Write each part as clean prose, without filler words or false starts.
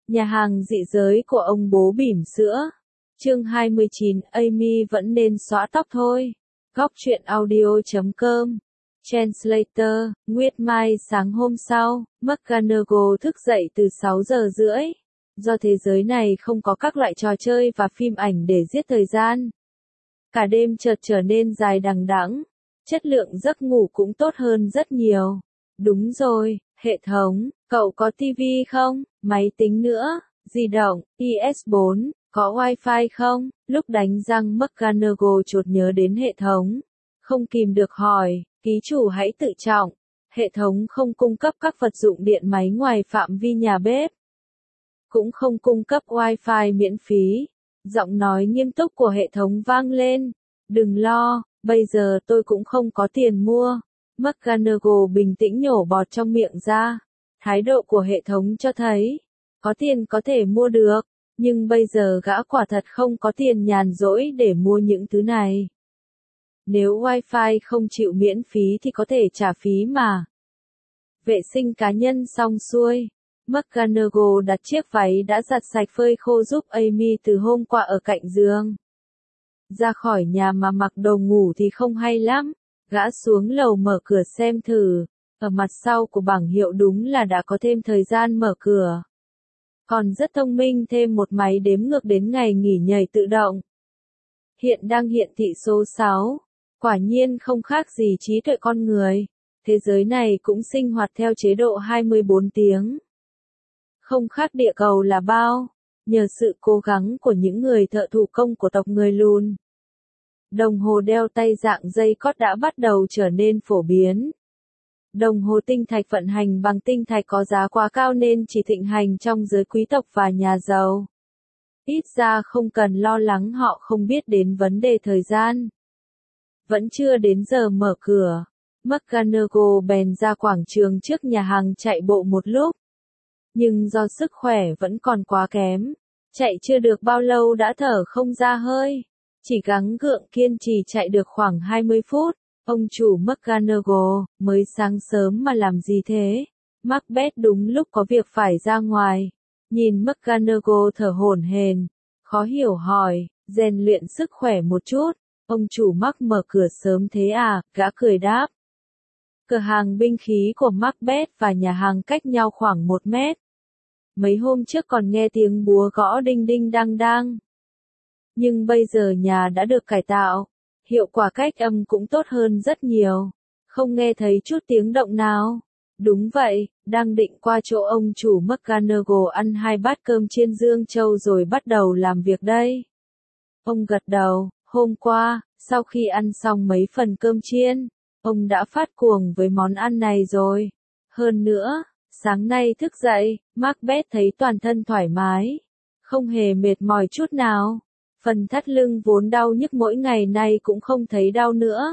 Nhà hàng dị giới của ông bố bỉm sữa. Chương 29, Amy vẫn nên xõa tóc thôi. Góc truyện audio.com. Translator, Nguyệt Mai. Sáng hôm sau, McGonagall thức dậy từ 6 giờ rưỡi. Do thế giới này không có các loại trò chơi và phim ảnh để giết thời gian, cả đêm chợt trở nên dài đằng đẵng. Chất lượng giấc ngủ cũng tốt hơn rất nhiều. Đúng rồi, hệ thống, cậu có tivi không? Máy tính nữa, di động, PS4, có wifi không? Lúc đánh răng McGonagall chợt nhớ đến hệ thống. Không kìm được hỏi, ký chủ hãy tự trọng. Hệ thống không cung cấp các vật dụng điện máy ngoài phạm vi nhà bếp. Cũng không cung cấp wifi miễn phí. Giọng nói nghiêm túc của hệ thống vang lên. Đừng lo, bây giờ tôi cũng không có tiền mua. McGonagall bình tĩnh nhổ bọt trong miệng ra. Thái độ của hệ thống cho thấy, có tiền có thể mua được, nhưng bây giờ gã quả thật không có tiền nhàn rỗi để mua những thứ này. Nếu wifi không chịu miễn phí thì có thể trả phí mà. Vệ sinh cá nhân xong xuôi. McGonagall đặt chiếc váy đã giặt sạch phơi khô giúp Amy từ hôm qua ở cạnh giường. Ra khỏi nhà mà mặc đồ ngủ thì không hay lắm. Gã xuống lầu mở cửa xem thử. Ở mặt sau của bảng hiệu đúng là đã có thêm thời gian mở cửa. Còn rất thông minh thêm một máy đếm ngược đến ngày nghỉ nhảy tự động. Hiện đang hiển thị số 6. Quả nhiên không khác gì trí tuệ con người. Thế giới này cũng sinh hoạt theo chế độ 24 tiếng. Không khác địa cầu là bao. Nhờ sự cố gắng của những người thợ thủ công của tộc người lùn, đồng hồ đeo tay dạng dây cót đã bắt đầu trở nên phổ biến. Đồng hồ tinh thạch vận hành bằng tinh thạch có giá quá cao nên chỉ thịnh hành trong giới quý tộc và nhà giàu. Ít ra không cần lo lắng họ không biết đến vấn đề thời gian. Vẫn chưa đến giờ mở cửa. McGonagall bèn ra quảng trường trước nhà hàng chạy bộ một lúc. Nhưng do sức khỏe vẫn còn quá kém, chạy chưa được bao lâu đã thở không ra hơi. Chỉ gắng gượng kiên trì chạy được khoảng 20 phút. Ông chủ McGonagall, mới sáng sớm mà làm gì thế? Macbeth đúng lúc có việc phải ra ngoài. Nhìn McGonagall thở hổn hển, khó hiểu hỏi, rèn luyện sức khỏe một chút. Ông chủ Mac mở cửa sớm thế à? Gã cười đáp. Cửa hàng binh khí của Macbeth và nhà hàng cách nhau khoảng 1 mét. Mấy hôm trước còn nghe tiếng búa gõ đinh đinh đang đang. Nhưng bây giờ nhà đã được cải tạo. Hiệu quả cách âm cũng tốt hơn rất nhiều. Không nghe thấy chút tiếng động nào. Đúng vậy, đang định qua chỗ ông chủ McGonagall ăn 2 bát cơm chiên Dương Châu rồi bắt đầu làm việc đây. Ông gật đầu, hôm qua, sau khi ăn xong mấy phần cơm chiên, ông đã phát cuồng với món ăn này rồi. Hơn nữa, sáng nay thức dậy, Macbeth thấy toàn thân thoải mái. Không hề mệt mỏi chút nào. Phần thắt lưng vốn đau nhức mỗi ngày nay cũng không thấy đau nữa.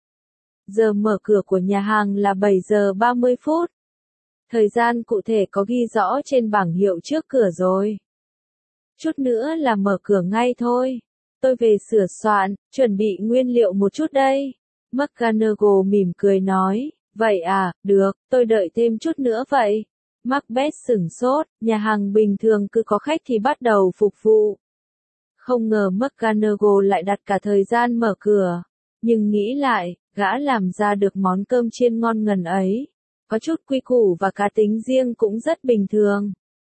Giờ mở cửa của nhà hàng là 7 giờ 30 phút. Thời gian cụ thể có ghi rõ trên bảng hiệu trước cửa rồi. Chút nữa là mở cửa ngay thôi. Tôi về sửa soạn, chuẩn bị nguyên liệu một chút đây. McGonagall mỉm cười nói, vậy à, được, tôi đợi thêm chút nữa vậy. Macbeth sửng sốt, nhà hàng bình thường cứ có khách thì bắt đầu phục vụ. Không ngờ McGonagall lại đặt cả thời gian mở cửa. Nhưng nghĩ lại, gã làm ra được món cơm chiên ngon ngần ấy. Có chút quy củ và cá tính riêng cũng rất bình thường.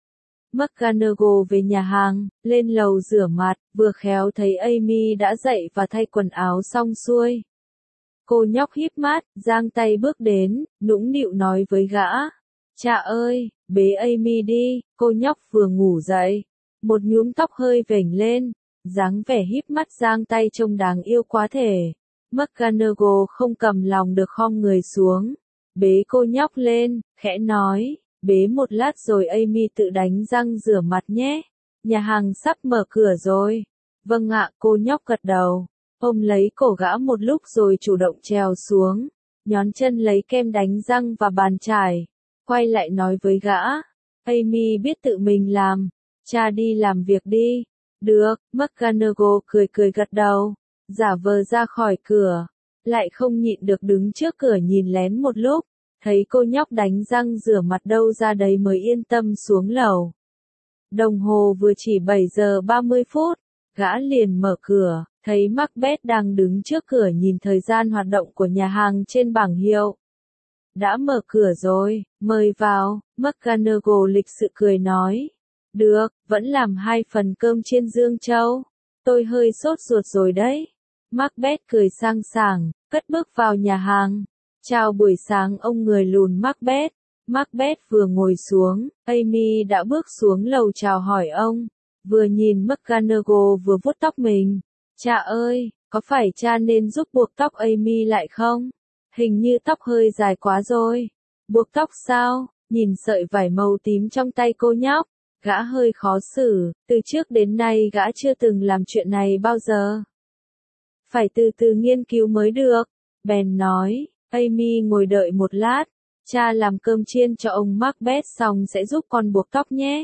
McGonagall về nhà hàng, lên lầu rửa mặt, vừa khéo thấy Amy đã dậy và thay quần áo xong xuôi. Cô nhóc híp mắt, giang tay bước đến, nũng nịu nói với gã. Cha ơi, bế Amy đi, cô nhóc vừa ngủ dậy. Một nhúm tóc hơi vểnh lên, dáng vẻ híp mắt giang tay trông đáng yêu quá thể. McGonagall không cầm lòng được khom người xuống, bế cô nhóc lên, khẽ nói, bế một lát rồi Amy tự đánh răng rửa mặt nhé. Nhà hàng sắp mở cửa rồi. Vâng ạ, cô nhóc gật đầu. Ôm lấy cổ gã một lúc rồi chủ động trèo xuống, nhón chân lấy kem đánh răng và bàn chải. Quay lại nói với gã, Amy biết tự mình làm. Cha đi làm việc đi. Được, McGonagall cười cười gật đầu, giả vờ ra khỏi cửa, lại không nhịn được đứng trước cửa nhìn lén một lúc, thấy cô nhóc đánh răng rửa mặt đâu ra đấy mới yên tâm xuống lầu. Đồng hồ vừa chỉ 7 giờ 30 phút, gã liền mở cửa, thấy Macbeth đang đứng trước cửa nhìn thời gian hoạt động của nhà hàng trên bảng hiệu. Đã mở cửa rồi, mời vào, McGonagall lịch sự cười nói. Được, vẫn làm 2 phần cơm chiên Dương Châu. Tôi hơi sốt ruột rồi đấy. Macbeth cười sang sảng, cất bước vào nhà hàng. Chào buổi sáng ông người lùn Macbeth. Macbeth vừa ngồi xuống, Amy đã bước xuống lầu chào hỏi ông. Vừa nhìn McGonagall vừa vuốt tóc mình. Cha ơi, có phải cha nên giúp buộc tóc Amy lại không? Hình như tóc hơi dài quá rồi. Buộc tóc sao? Nhìn sợi vải màu tím trong tay cô nhóc. Gã hơi khó xử, từ trước đến nay gã chưa từng làm chuyện này bao giờ. Phải từ từ nghiên cứu mới được. Bèn nói, Amy ngồi đợi một lát. Cha làm cơm chiên cho ông Macbeth xong sẽ giúp con buộc tóc nhé.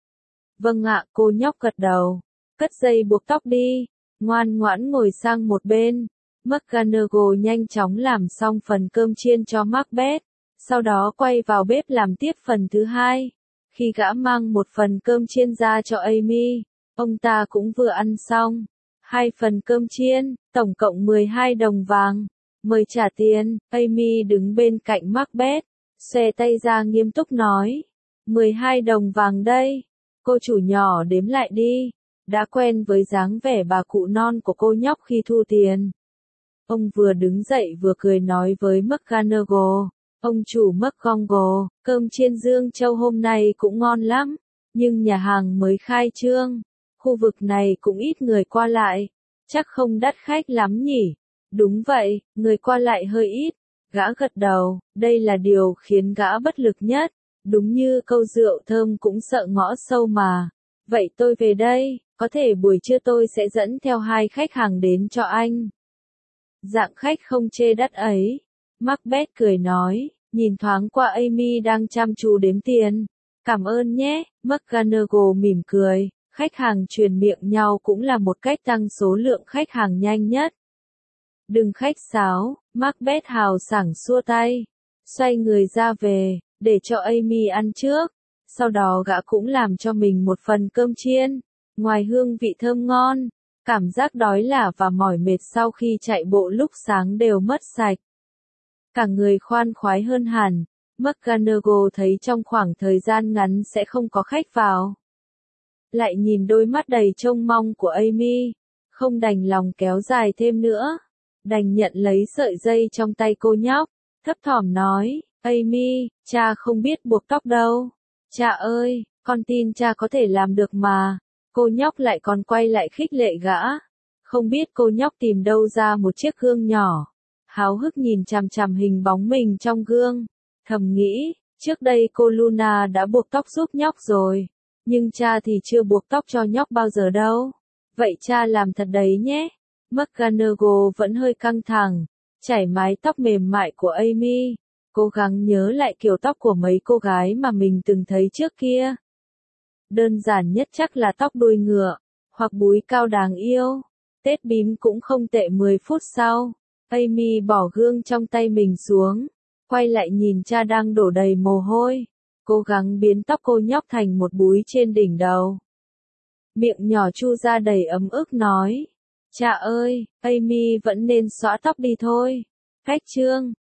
Vâng ạ, cô nhóc gật đầu. Cất dây buộc tóc đi. Ngoan ngoãn ngồi sang một bên. McGonagall nhanh chóng làm xong phần cơm chiên cho Macbeth. Sau đó quay vào bếp làm tiếp phần thứ hai. Khi gã mang một phần cơm chiên ra cho Amy, ông ta cũng vừa ăn xong. 2 phần cơm chiên, tổng cộng 12 đồng vàng. Mời trả tiền. Amy đứng bên cạnh Macbeth, xòe tay ra nghiêm túc nói. 12 đồng vàng đây. Cô chủ nhỏ đếm lại đi. Đã quen với dáng vẻ bà cụ non của cô nhóc khi thu tiền. Ông vừa đứng dậy vừa cười nói với McGonagall. Ông chủ McGonagall, cơm chiên Dương Châu hôm nay cũng ngon lắm. Nhưng nhà hàng mới khai trương. Khu vực này cũng ít người qua lại. Chắc không đắt khách lắm nhỉ? Đúng vậy, người qua lại hơi ít. Gã gật đầu, đây là điều khiến gã bất lực nhất. Đúng như câu rượu thơm cũng sợ ngõ sâu mà. Vậy tôi về đây, có thể buổi trưa tôi sẽ dẫn theo 2 khách hàng đến cho anh. Dạng khách không chê đắt ấy. Macbeth cười nói, nhìn thoáng qua Amy đang chăm chú đếm tiền. Cảm ơn nhé, McGonagall mỉm cười. Khách hàng truyền miệng nhau cũng là một cách tăng số lượng khách hàng nhanh nhất. Đừng khách sáo, Macbeth hào sảng xua tay. Xoay người ra về, để cho Amy ăn trước. Sau đó gã cũng làm cho mình một phần cơm chiên. Ngoài hương vị thơm ngon, cảm giác đói lả và mỏi mệt sau khi chạy bộ lúc sáng đều mất sạch. Cả người khoan khoái hơn hẳn. McGonagall thấy trong khoảng thời gian ngắn sẽ không có khách vào. Lại nhìn đôi mắt đầy trông mong của Amy, không đành lòng kéo dài thêm nữa. Đành nhận lấy sợi dây trong tay cô nhóc, thấp thỏm nói, Amy, cha không biết buộc tóc đâu. Cha ơi, con tin cha có thể làm được mà. Cô nhóc lại còn quay lại khích lệ gã. Không biết cô nhóc tìm đâu ra một chiếc gương nhỏ. Háo hức nhìn chằm chằm hình bóng mình trong gương. Thầm nghĩ, trước đây cô Luna đã buộc tóc giúp nhóc rồi. Nhưng cha thì chưa buộc tóc cho nhóc bao giờ đâu. Vậy cha làm thật đấy nhé. McGonagall vẫn hơi căng thẳng, chải mái tóc mềm mại của Amy, cố gắng nhớ lại kiểu tóc của mấy cô gái mà mình từng thấy trước kia. Đơn giản nhất chắc là tóc đuôi ngựa, hoặc búi cao đáng yêu. Tết bím cũng không tệ. 10 phút sau, Amy bỏ gương trong tay mình xuống, quay lại nhìn cha đang đổ đầy mồ hôi, cố gắng biến tóc cô nhóc thành một búi trên đỉnh đầu. Miệng nhỏ chu ra đầy ấm ức nói. Cha ơi, Amy vẫn nên xõa tóc đi thôi. Cách chương